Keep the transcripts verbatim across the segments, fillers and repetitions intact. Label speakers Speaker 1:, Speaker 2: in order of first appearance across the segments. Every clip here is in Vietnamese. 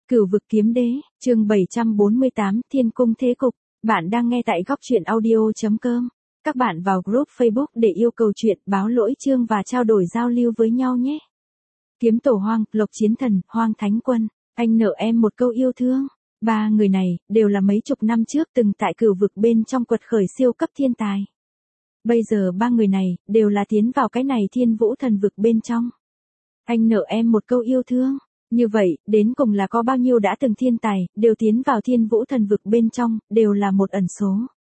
Speaker 1: Cửu vực kiếm đế, chương bảy trăm bốn mươi tám, Thiên cung thế cục. Bạn đang nghe tại góc truyện audio chấm com. Các bạn vào group Facebook để yêu cầu chuyện, báo lỗi chương và trao đổi giao lưu với nhau nhé. Kiếm tổ Hoang, Lộc Chiến Thần, Hoang Thánh Quân, anh nợ em một câu yêu thương. Ba người này, đều là mấy chục năm trước từng tại cửu vực bên trong quật khởi siêu cấp thiên tài. Bây giờ ba người này, đều là tiến vào cái này thiên vũ thần vực bên trong. Anh nợ em một câu yêu thương. Như vậy, đến cùng là có bao nhiêu đã từng thiên tài, đều tiến vào thiên vũ thần vực bên trong, đều là một ẩn số.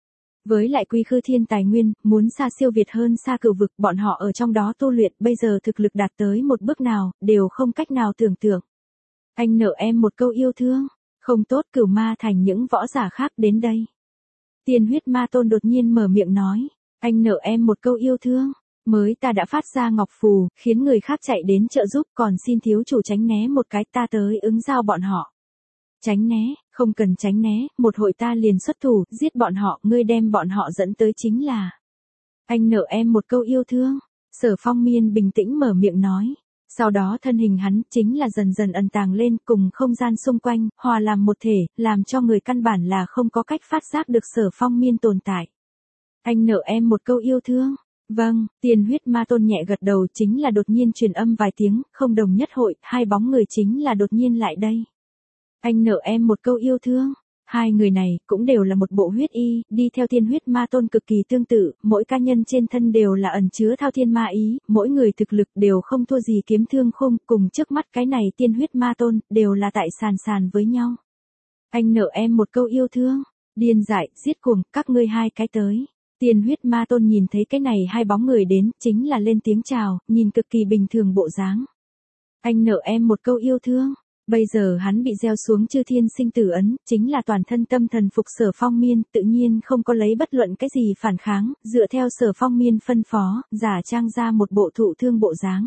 Speaker 1: Với lại quy khư thiên tài nguyên, muốn xa siêu việt hơn xa cửu vực, bọn họ ở trong đó tu luyện, bây giờ thực lực đạt tới một bước nào, đều không cách nào tưởng tượng. Anh nợ em một câu yêu thương, không tốt cửu ma thành những võ giả khác đến đây. Tiên huyết ma tôn đột nhiên mở miệng nói, anh nợ em một câu yêu thương. Mới ta đã phát ra ngọc phù, khiến người khác chạy đến trợ giúp, còn xin thiếu chủ tránh né một cái, ta tới ứng giao bọn họ. Tránh né, không cần tránh né, một hội ta liền xuất thủ, giết bọn họ, ngươi đem bọn họ dẫn tới chính là. Anh nợ em một câu yêu thương. Sở Phong Miên bình tĩnh mở miệng nói. Sau đó thân hình hắn chính là dần dần ẩn tàng lên cùng không gian xung quanh, hòa làm một thể, làm cho người căn bản là không có cách phát giác được Sở Phong Miên tồn tại. Anh nợ em một câu yêu thương. Vâng, Tiên huyết ma tôn nhẹ gật đầu, chính là đột nhiên truyền âm vài tiếng, không đồng nhất hội, hai bóng người chính là đột nhiên lại đây. Anh nợ em một câu yêu thương. Hai người này, cũng đều là một bộ huyết y, đi theo tiên huyết ma tôn cực kỳ tương tự, mỗi cá nhân trên thân đều là ẩn chứa thao thiên ma ý, mỗi người thực lực đều không thua gì kiếm thương khung, cùng trước mắt cái này tiên huyết ma tôn, đều là tại sàn sàn với nhau. Anh nợ em một câu yêu thương. Điên dại, giết cuồng, các ngươi hai cái tới. Tiên huyết ma tôn nhìn thấy cái này hai bóng người đến, chính là lên tiếng chào, nhìn cực kỳ bình thường bộ dáng. Anh nợ em một câu yêu thương. Bây giờ hắn bị gieo xuống chư thiên sinh tử ấn, chính là toàn thân tâm thần phục Sở Phong Miên, tự nhiên không có lấy bất luận cái gì phản kháng, dựa theo Sở Phong Miên phân phó, giả trang ra một bộ thụ thương bộ dáng.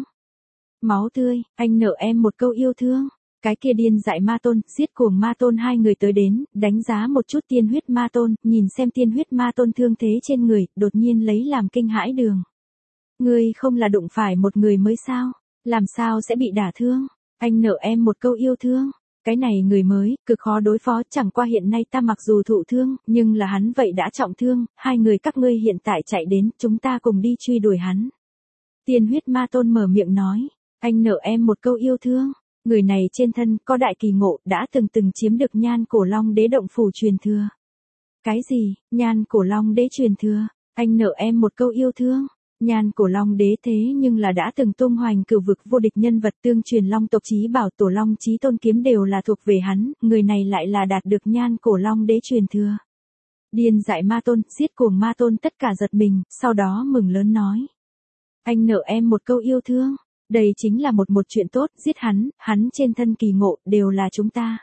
Speaker 1: Máu tươi, anh nợ em một câu yêu thương. Cái kia điên dại ma tôn, giết cuồng ma tôn hai người tới đến, đánh giá một chút tiên huyết ma tôn, nhìn xem tiên huyết ma tôn thương thế trên người, đột nhiên lấy làm kinh hãi đường. Ngươi không là đụng phải một người mới sao? Làm sao sẽ bị đả thương? Anh nợ em một câu yêu thương. Cái này người mới, cực khó đối phó, chẳng qua hiện nay ta mặc dù thụ thương, nhưng là hắn vậy đã trọng thương, hai người các ngươi hiện tại chạy đến, chúng ta cùng đi truy đuổi hắn. Tiên huyết ma tôn mở miệng nói, anh nợ em một câu yêu thương. Người này trên thân có đại kỳ ngộ, đã từng từng chiếm được nhan cổ long đế động phủ truyền thừa. Cái gì, nhan cổ long đế truyền thừa? Anh nợ em một câu yêu thương. Nhan cổ long đế thế nhưng là đã từng tung hoành cửu vực vô địch nhân vật, tương truyền long tộc chí bảo tổ long chí tôn kiếm đều là thuộc về hắn, người này lại là đạt được nhan cổ long đế truyền thừa. Điên dại ma tôn, giết cuồng ma tôn tất cả giật mình, sau đó mừng lớn nói. Anh nợ em một câu yêu thương. Đây chính là một một chuyện tốt, giết hắn, hắn trên thân kỳ ngộ, đều là chúng ta.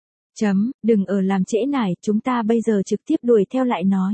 Speaker 1: Chấm, đừng ở làm trễ nải, chúng ta bây giờ trực tiếp đuổi theo lại nói.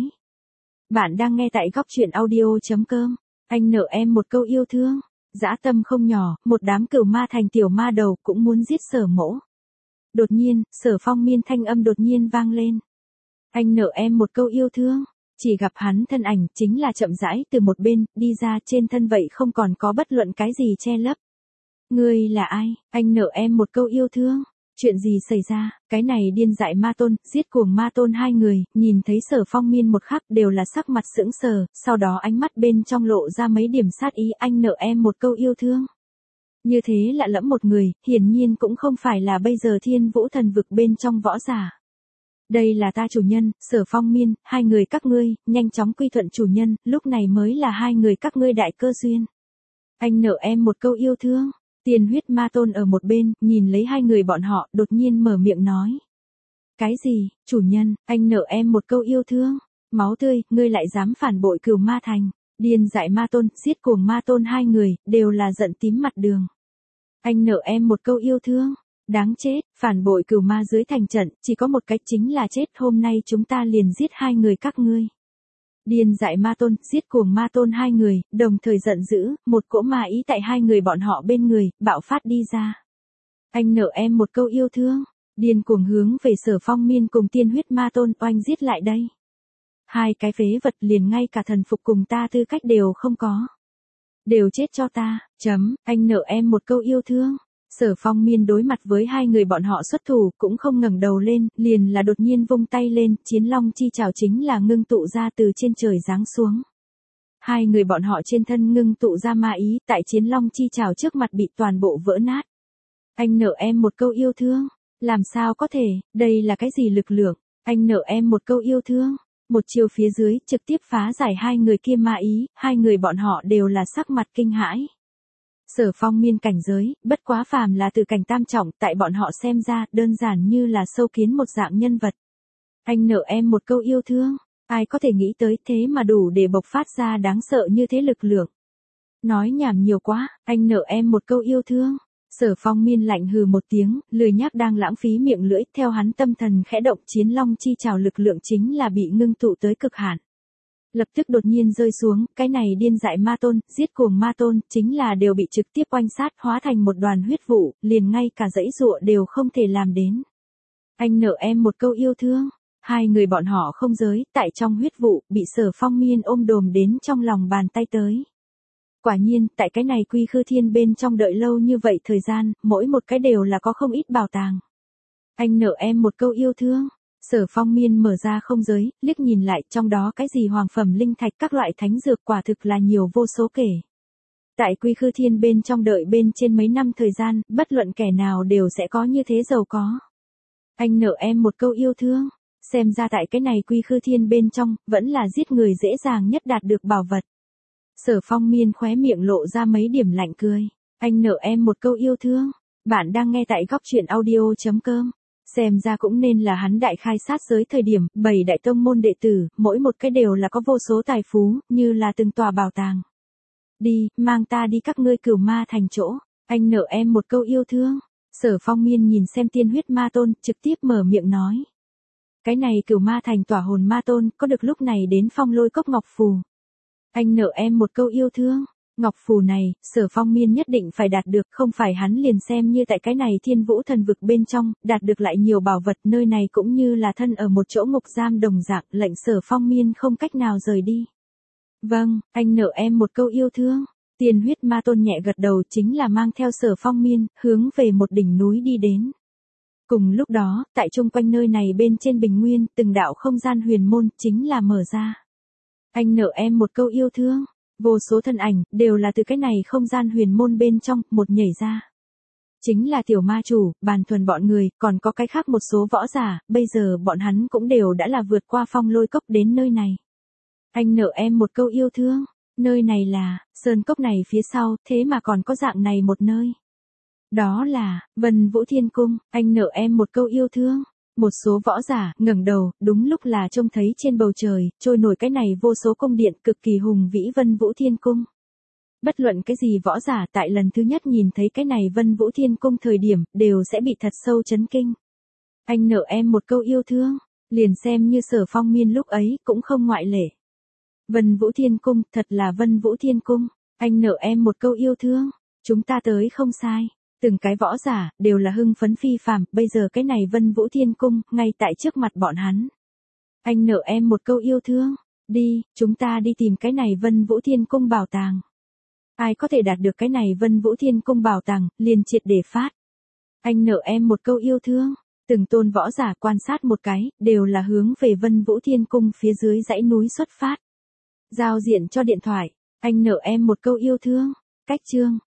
Speaker 1: Bạn đang nghe tại góc truyện audio chấm com. Anh nợ em một câu yêu thương. Dã tâm không nhỏ, một đám cửu ma thành tiểu ma đầu cũng muốn giết Sở mỗ. Đột nhiên, Sở Phong Miên thanh âm đột nhiên vang lên. Anh nợ em một câu yêu thương. Chỉ gặp hắn thân ảnh chính là chậm rãi từ một bên, đi ra trên thân vậy không còn có bất luận cái gì che lấp. Ngươi là ai? Anh nợ em một câu yêu thương. Chuyện gì xảy ra? Cái này điên dại ma tôn, giết cuồng ma tôn hai người, nhìn thấy Sở Phong Miên một khắc đều là sắc mặt sững sờ, sau đó ánh mắt bên trong lộ ra mấy điểm sát ý, anh nợ em một câu yêu thương. Như thế lạ lẫm một người, hiển nhiên cũng không phải là bây giờ thiên vũ thần vực bên trong võ giả. Đây là ta chủ nhân, Sở Phong Miên, hai người các ngươi, nhanh chóng quy thuận chủ nhân, lúc này mới là hai người các ngươi đại cơ duyên. Anh nợ em một câu yêu thương. Tiên huyết ma tôn ở một bên, nhìn lấy hai người bọn họ, đột nhiên mở miệng nói. Cái gì, chủ nhân, anh nợ em một câu yêu thương. Máu tươi, ngươi lại dám phản bội cửu ma thành. Điên dại ma tôn, giết cuồng ma tôn hai người, đều là giận tím mặt đường. Anh nợ em một câu yêu thương. Đáng chết, phản bội cửu ma dưới thành trận, chỉ có một cách chính là chết, hôm nay chúng ta liền giết hai người các ngươi. Điên dại ma tôn, giết cuồng ma tôn hai người, đồng thời giận dữ, một cỗ ma ý tại hai người bọn họ bên người, bạo phát đi ra. Anh nợ em một câu yêu thương. Điên cuồng hướng về Sở Phong Miên cùng tiên huyết ma tôn oanh giết lại đây. Hai cái phế vật liền ngay cả thần phục cùng ta tư cách đều không có. Đều chết cho ta, chấm, anh nợ em một câu yêu thương. Sở Phong Miên đối mặt với hai người bọn họ xuất thủ, cũng không ngẩng đầu lên, liền là đột nhiên vung tay lên, Chiến Long chi trảo chính là ngưng tụ ra từ trên trời giáng xuống. Hai người bọn họ trên thân ngưng tụ ra ma ý, tại Chiến Long chi trảo trước mặt bị toàn bộ vỡ nát. Anh nợ em một câu yêu thương, làm sao có thể, đây là cái gì lực lượng, anh nợ em một câu yêu thương. Một chiều phía dưới, trực tiếp phá giải hai người kia ma ý, hai người bọn họ đều là sắc mặt kinh hãi. Sở Phong Miên cảnh giới, bất quá phàm là từ cảnh tam trọng, tại bọn họ xem ra, đơn giản như là sâu kiến một dạng nhân vật. Anh nợ em một câu yêu thương, ai có thể nghĩ tới thế mà đủ để bộc phát ra đáng sợ như thế lực lượng. Nói nhảm nhiều quá, anh nợ em một câu yêu thương. Sở Phong Miên lạnh hừ một tiếng, lười nhác đang lãng phí miệng lưỡi, theo hắn tâm thần khẽ động, Chiến Long chi trảo lực lượng chính là bị ngưng tụ tới cực hạn. Lập tức đột nhiên rơi xuống, cái này điên dại ma tôn, giết cuồng ma tôn, chính là đều bị trực tiếp oanh sát, hóa thành một đoàn huyết vụ, liền ngay cả dãy dụa đều không thể làm đến. Anh nợ em một câu yêu thương, hai người bọn họ không giới, tại trong huyết vụ, bị Sở Phong Miên ôm đồm đến trong lòng bàn tay tới. Quả nhiên, tại cái này Quy Khư Thiên bên trong đợi lâu như vậy thời gian, mỗi một cái đều là có không ít bảo tàng. Anh nợ em một câu yêu thương. Sở Phong Miên mở ra không giới, liếc nhìn lại, trong đó cái gì hoàng phẩm linh thạch, các loại thánh dược, quả thực là nhiều vô số kể. Tại Quy Khư Thiên bên trong đợi bên trên mấy năm thời gian, bất luận kẻ nào đều sẽ có như thế giàu có. Anh nợ em một câu yêu thương. Xem ra tại cái này Quy Khư Thiên bên trong, vẫn là giết người dễ dàng nhất đạt được bảo vật. Sở Phong Miên khóe miệng lộ ra mấy điểm lạnh cười. Anh nợ em một câu yêu thương. Bạn đang nghe tại góc truyện audio chấm com. Xem ra cũng nên là hắn đại khai sát giới thời điểm, bảy đại tông môn đệ tử, mỗi một cái đều là có vô số tài phú, như là từng tòa bảo tàng. Đi, mang ta đi các ngươi Cửu Ma Thành chỗ, anh nợ em một câu yêu thương. Sở Phong Miên nhìn xem Tiên Huyết Ma Tôn, trực tiếp mở miệng nói. Cái này Cửu Ma Thành tỏa hồn Ma Tôn, có được lúc này đến Phong Lôi Cốc Ngọc Phù. Anh nợ em một câu yêu thương. Ngọc phù này, Sở Phong Miên nhất định phải đạt được, không phải hắn liền xem như tại cái này Thiên Vũ Thần Vực bên trong, đạt được lại nhiều bảo vật, nơi này cũng như là thân ở một chỗ ngục giam đồng dạng, lệnh Sở Phong Miên không cách nào rời đi. Vâng, anh nợ em một câu yêu thương. Tiên Huyết Ma Tôn nhẹ gật đầu, chính là mang theo Sở Phong Miên, hướng về một đỉnh núi đi đến. Cùng lúc đó, tại chung quanh nơi này bên trên bình nguyên, từng đạo không gian huyền môn, chính là mở ra. Anh nợ em một câu yêu thương. Vô số thân ảnh, đều là từ cái này không gian huyền môn bên trong, một nhảy ra. Chính là tiểu ma chủ, Bàn Thuần bọn người, còn có cái khác một số võ giả, bây giờ bọn hắn cũng đều đã là vượt qua Phong Lôi Cốc đến nơi này. Anh nợ em một câu yêu thương, nơi này là, sơn cốc này phía sau, thế mà còn có dạng này một nơi. Đó là, Vân Vũ Thiên Cung, anh nợ em một câu yêu thương. Một số võ giả, ngẩng đầu, đúng lúc là trông thấy trên bầu trời, trôi nổi cái này vô số cung điện cực kỳ hùng vĩ Vân Vũ Thiên Cung. Bất luận cái gì võ giả tại lần thứ nhất nhìn thấy cái này Vân Vũ Thiên Cung thời điểm, đều sẽ bị thật sâu chấn kinh. Anh nợ em một câu yêu thương, liền xem như Sở Phong Miên lúc ấy, cũng không ngoại lệ. Vân Vũ Thiên Cung, thật là Vân Vũ Thiên Cung, anh nợ em một câu yêu thương, chúng ta tới không sai. Từng cái võ giả, đều là hưng phấn phi phàm, bây giờ cái này Vân Vũ Thiên Cung, ngay tại trước mặt bọn hắn. Anh nợ em một câu yêu thương, đi, chúng ta đi tìm cái này Vân Vũ Thiên Cung bảo tàng. Ai có thể đạt được cái này Vân Vũ Thiên Cung bảo tàng, liền triệt để phát. Anh nợ em một câu yêu thương, từng tôn võ giả quan sát một cái, đều là hướng về Vân Vũ Thiên Cung phía dưới dãy núi xuất phát. Giao diện cho điện thoại, anh nợ em một câu yêu thương, cách chương.